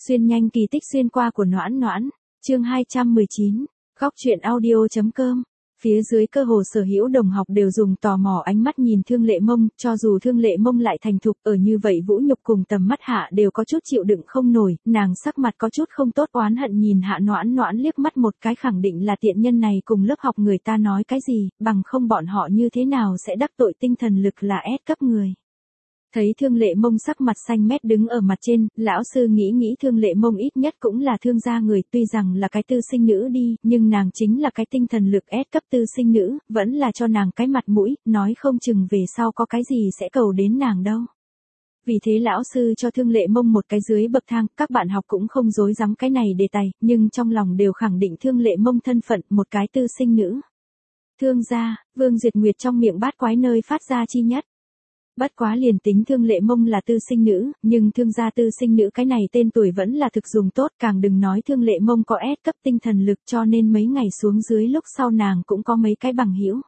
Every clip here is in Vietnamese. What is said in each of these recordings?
Xuyên nhanh kỳ tích xuyên qua của Noãn Noãn, chương 219, góc truyện audio.com. Phía dưới cơ hồ sở hữu đồng học đều dùng tò mò ánh mắt nhìn Thương Lệ Mông, cho dù Thương Lệ Mông lại thành thục ở như vậy vũ nhục cùng tầm mắt hạ đều có chút chịu đựng không nổi, nàng sắc mặt có chút không tốt oán hận nhìn Hạ Noãn Noãn liếc mắt một cái khẳng định là tiện nhân này cùng lớp học người ta nói cái gì, bằng không bọn họ như thế nào sẽ đắc tội tinh thần lực là S cấp người. Thấy Thương Lệ Mông sắc mặt xanh mét đứng ở mặt trên, lão sư nghĩ Thương Lệ Mông ít nhất cũng là thương gia người, tuy rằng là cái tư sinh nữ đi, nhưng nàng chính là cái tinh thần lực S cấp tư sinh nữ, vẫn là cho nàng cái mặt mũi, nói không chừng về sau có cái gì sẽ cầu đến nàng đâu. Vì thế lão sư cho Thương Lệ Mông một cái dưới bậc thang, các bạn học cũng không dối dám cái này đề tài, nhưng trong lòng đều khẳng định Thương Lệ Mông thân phận, một cái tư sinh nữ. Thương gia, Vương Duyệt Nguyệt trong miệng bát quái nơi phát ra chi nhất. Bất quá liền tính Thương Lệ Mông là tư sinh nữ, nhưng thương gia tư sinh nữ cái này tên tuổi vẫn là thực dùng tốt, càng đừng nói Thương Lệ Mông có S cấp tinh thần lực, cho nên mấy ngày xuống dưới lúc sau nàng cũng có mấy cái bằng hữu.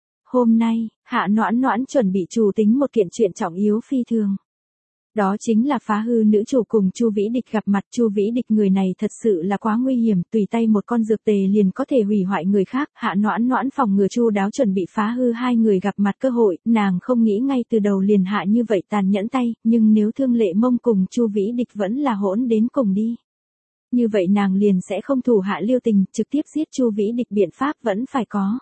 Hôm nay, Hạ Noãn Noãn chuẩn bị chủ tính một kiện chuyện trọng yếu phi thường. Đó chính là phá hư nữ chủ cùng Chu Vĩ Địch gặp mặt. Chu Vĩ Địch người này thật sự là quá nguy hiểm, tùy tay một con dược tề liền có thể hủy hoại người khác. Hạ Noãn Noãn phòng ngừa chu đáo chuẩn bị phá hư hai người gặp mặt cơ hội, nàng không nghĩ ngay từ đầu liền hạ như vậy tàn nhẫn tay, nhưng nếu Thương Lệ Mông cùng Chu Vĩ Địch vẫn là hỗn đến cùng đi. Như vậy nàng liền sẽ không thủ hạ lưu tình, trực tiếp giết Chu Vĩ Địch biện pháp vẫn phải có.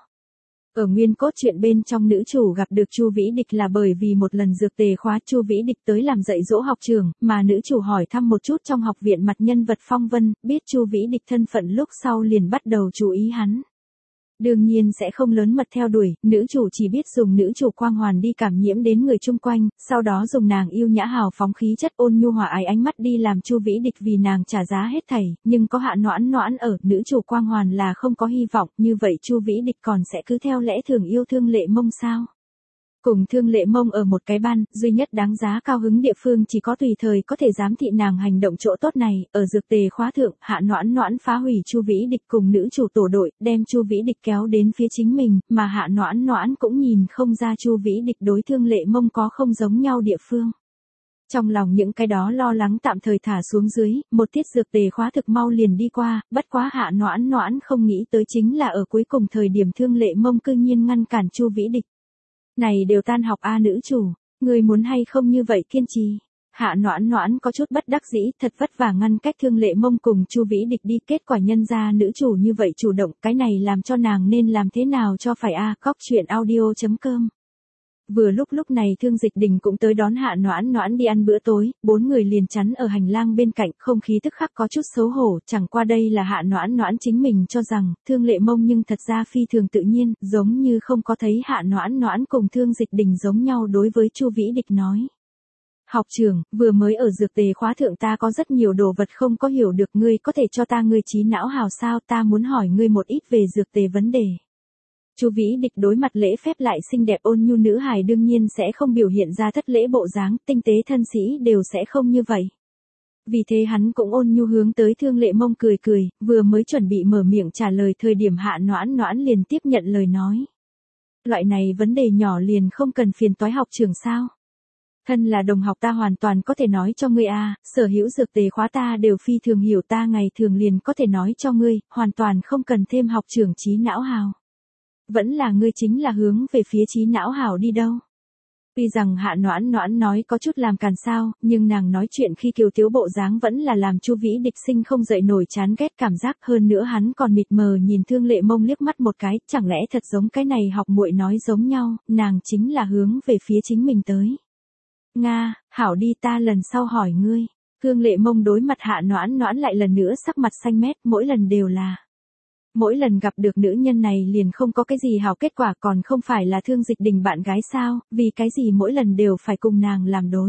Ở nguyên cốt truyện bên trong nữ chủ gặp được Chu Vĩ Địch là bởi vì một lần dược tề khóa Chu Vĩ Địch tới làm dạy dỗ học trường, mà nữ chủ hỏi thăm một chút trong học viện mặt nhân vật phong vân, biết Chu Vĩ Địch thân phận lúc sau liền bắt đầu chú ý hắn. Đương nhiên sẽ không lớn mật theo đuổi, nữ chủ chỉ biết dùng nữ chủ quang hoàn đi cảm nhiễm đến người chung quanh, sau đó dùng nàng yêu nhã hào phóng khí chất ôn nhu hòa ái ánh mắt đi làm Chu Vĩ Địch vì nàng trả giá hết thảy, nhưng có Hạ Noãn Noãn ở, nữ chủ quang hoàn là không có hy vọng, như vậy Chu Vĩ Địch còn sẽ cứ theo lẽ thường yêu Thương Lệ Mông sao? Cùng Thương Lệ Mông ở một cái ban, duy nhất đáng giá cao hứng địa phương chỉ có tùy thời có thể giám thị nàng hành động chỗ tốt này, ở dược tề khóa thượng, Hạ Noãn Noãn phá hủy Chu Vĩ Địch cùng nữ chủ tổ đội, đem Chu Vĩ Địch kéo đến phía chính mình, mà Hạ Noãn Noãn cũng nhìn không ra Chu Vĩ Địch đối Thương Lệ Mông có không giống nhau địa phương. Trong lòng những cái đó lo lắng tạm thời thả xuống dưới, một tiết dược tề khóa thực mau liền đi qua, bất quá Hạ Noãn Noãn không nghĩ tới chính là ở cuối cùng thời điểm Thương Lệ Mông cư nhiên ngăn cản Chu Vĩ Địch. Này đều tan học a nữ chủ, người muốn hay không như vậy kiên trì. Hạ Noãn Noãn có chút bất đắc dĩ, thật vất vả ngăn cách Thương Lệ Mông cùng Chu Vĩ Địch đi, kết quả nhân ra nữ chủ như vậy chủ động, cái này làm cho nàng nên làm thế nào cho phải a. Góc truyện audio.com. Vừa lúc này Thương Dịch Đình cũng tới đón Hạ Noãn Noãn đi ăn bữa tối, bốn người liền chắn ở hành lang bên cạnh, không khí tức khắc có chút xấu hổ, chẳng qua đây là Hạ Noãn Noãn chính mình cho rằng, Thương Lệ Mông nhưng thật ra phi thường tự nhiên, giống như không có thấy Hạ Noãn Noãn cùng Thương Dịch Đình giống nhau đối với Chu Vĩ Địch nói. Học trưởng, vừa mới ở dược tề khóa thượng ta có rất nhiều đồ vật không có hiểu được, ngươi có thể cho ta ngươi trí não hào sao, ta muốn hỏi ngươi một ít về dược tề vấn đề. Chu Vĩ Địch đối mặt lễ phép lại xinh đẹp ôn nhu nữ hài đương nhiên sẽ không biểu hiện ra thất lễ bộ dáng, tinh tế thân sĩ đều sẽ không như vậy. Vì thế hắn cũng ôn nhu hướng tới Thương Lệ Mông cười cười, vừa mới chuẩn bị mở miệng trả lời thời điểm Hạ Noãn Noãn liền tiếp nhận lời nói. Loại này vấn đề nhỏ liền không cần phiền toái học trưởng sao? Thân là đồng học ta hoàn toàn có thể nói cho ngươi a, sở hữu dược tề khóa ta đều phi thường hiểu, ta ngày thường liền có thể nói cho ngươi, hoàn toàn không cần thêm học trưởng trí não hào. Vẫn là ngươi chính là hướng về phía trí não hảo đi đâu. Tuy rằng Hạ Noãn Noãn nói có chút làm càn sao, nhưng nàng nói chuyện khi kiều thiếu bộ dáng vẫn là làm Chu Vĩ Địch sinh không dậy nổi chán ghét cảm giác, hơn nữa hắn còn mịt mờ nhìn Thương Lệ Mông liếc mắt một cái, chẳng lẽ thật giống cái này học muội nói giống nhau, nàng chính là hướng về phía chính mình tới. Nga, hảo đi, ta lần sau hỏi ngươi. Thương Lệ Mông đối mặt Hạ Noãn Noãn lại lần nữa sắc mặt xanh mét, mỗi lần đều là. Mỗi lần gặp được nữ nhân này liền không có cái gì hảo kết quả, còn không phải là Thương Dịch Đình bạn gái sao, vì cái gì mỗi lần đều phải cùng nàng làm đối.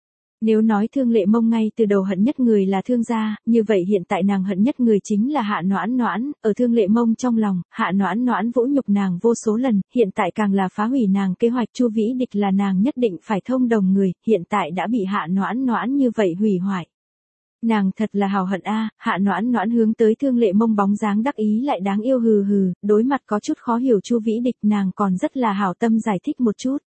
Nếu nói Thương Lệ Mông ngay từ đầu hận nhất người là Thương gia, như vậy hiện tại nàng hận nhất người chính là Hạ Noãn Noãn, ở Thương Lệ Mông trong lòng, Hạ Noãn Noãn vũ nhục nàng vô số lần, hiện tại càng là phá hủy nàng kế hoạch. Chu Vĩ Địch là nàng nhất định phải thông đồng người, hiện tại đã bị Hạ Noãn Noãn như vậy hủy hoại. Nàng thật là hào hận a. Hạ Noãn Noãn hướng tới Thương Lệ Mông bóng dáng đắc ý lại đáng yêu hừ hừ, đối mặt có chút khó hiểu Chu Vĩ Địch nàng còn rất là hảo tâm giải thích một chút.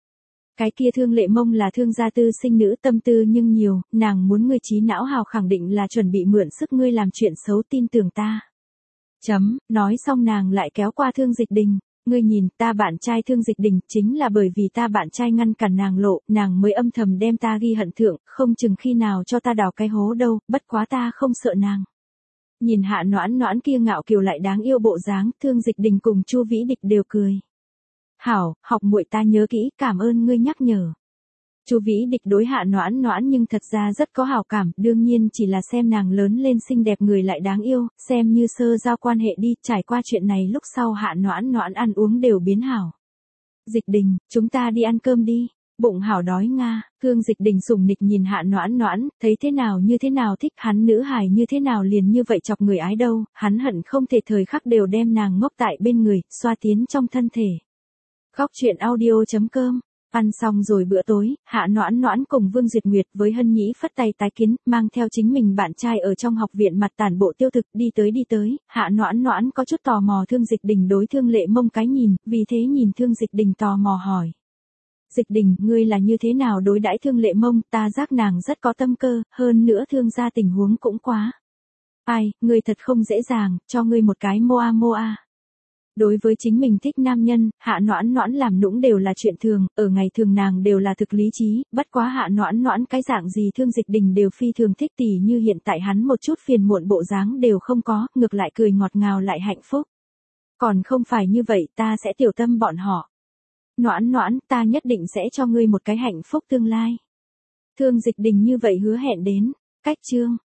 Cái kia Thương Lệ Mông là thương gia tư sinh nữ, tâm tư nhưng nhiều, nàng muốn ngươi trí não hào khẳng định là chuẩn bị mượn sức ngươi làm chuyện xấu, tin tưởng ta. Nói xong nàng lại kéo qua Thương Dịch Đình. Ngươi nhìn, ta bạn trai Thương Dịch Đình, chính là bởi vì ta bạn trai ngăn cản nàng lộ, nàng mới âm thầm đem ta ghi hận thượng, không chừng khi nào cho ta đào cái hố đâu, bất quá ta không sợ nàng. Nhìn Hạ Noãn Noãn kia ngạo kiều lại đáng yêu bộ dáng, Thương Dịch Đình cùng Chu Vĩ Địch đều cười. Hảo, học muội ta nhớ kỹ, cảm ơn ngươi nhắc nhở. Chu Vĩ Địch đối Hạ Noãn Noãn nhưng thật ra rất có hảo cảm, đương nhiên chỉ là xem nàng lớn lên xinh đẹp người lại đáng yêu, xem như sơ giao quan hệ đi, trải qua chuyện này lúc sau Hạ Noãn Noãn ăn uống đều biến hảo. Dịch Đình, chúng ta đi ăn cơm đi, bụng hảo đói nga. Thương Dịch Đình sủng nịch nhìn Hạ Noãn Noãn, thấy thế nào như thế nào thích, hắn nữ hài như thế nào liền như vậy chọc người ái đâu, hắn hận không thể thời khắc đều đem nàng ngốc tại bên người, xoa tiến trong thân thể. Góc truyện audio.com. Ăn xong rồi bữa tối, Hạ Noãn Noãn cùng Vương Duyệt Nguyệt với Hân Nhĩ phất tay tái kiến, mang theo chính mình bạn trai ở trong học viện mặt tản bộ tiêu thực, đi tới, Hạ Noãn Noãn có chút tò mò Thương Dịch Đình đối Thương Lệ Mông cái nhìn, vì thế nhìn Thương Dịch Đình tò mò hỏi. Dịch Đình, ngươi là như thế nào đối đãi Thương Lệ Mông, ta giác nàng rất có tâm cơ, hơn nữa Thương gia tình huống cũng quá. Ai, ngươi thật không dễ dàng, cho ngươi một cái moa. Đối với chính mình thích nam nhân, Hạ Noãn Noãn làm nũng đều là chuyện thường, ở ngày thường nàng đều là thực lý trí, bất quá Hạ Noãn Noãn cái dạng gì Thương Dịch Đình đều phi thường thích, tỉ như hiện tại hắn một chút phiền muộn bộ dáng đều không có, ngược lại cười ngọt ngào lại hạnh phúc. Còn không phải như vậy, ta sẽ tiểu tâm bọn họ. Noãn Noãn, ta nhất định sẽ cho ngươi một cái hạnh phúc tương lai. Thương Dịch Đình như vậy hứa hẹn đến. Cách chương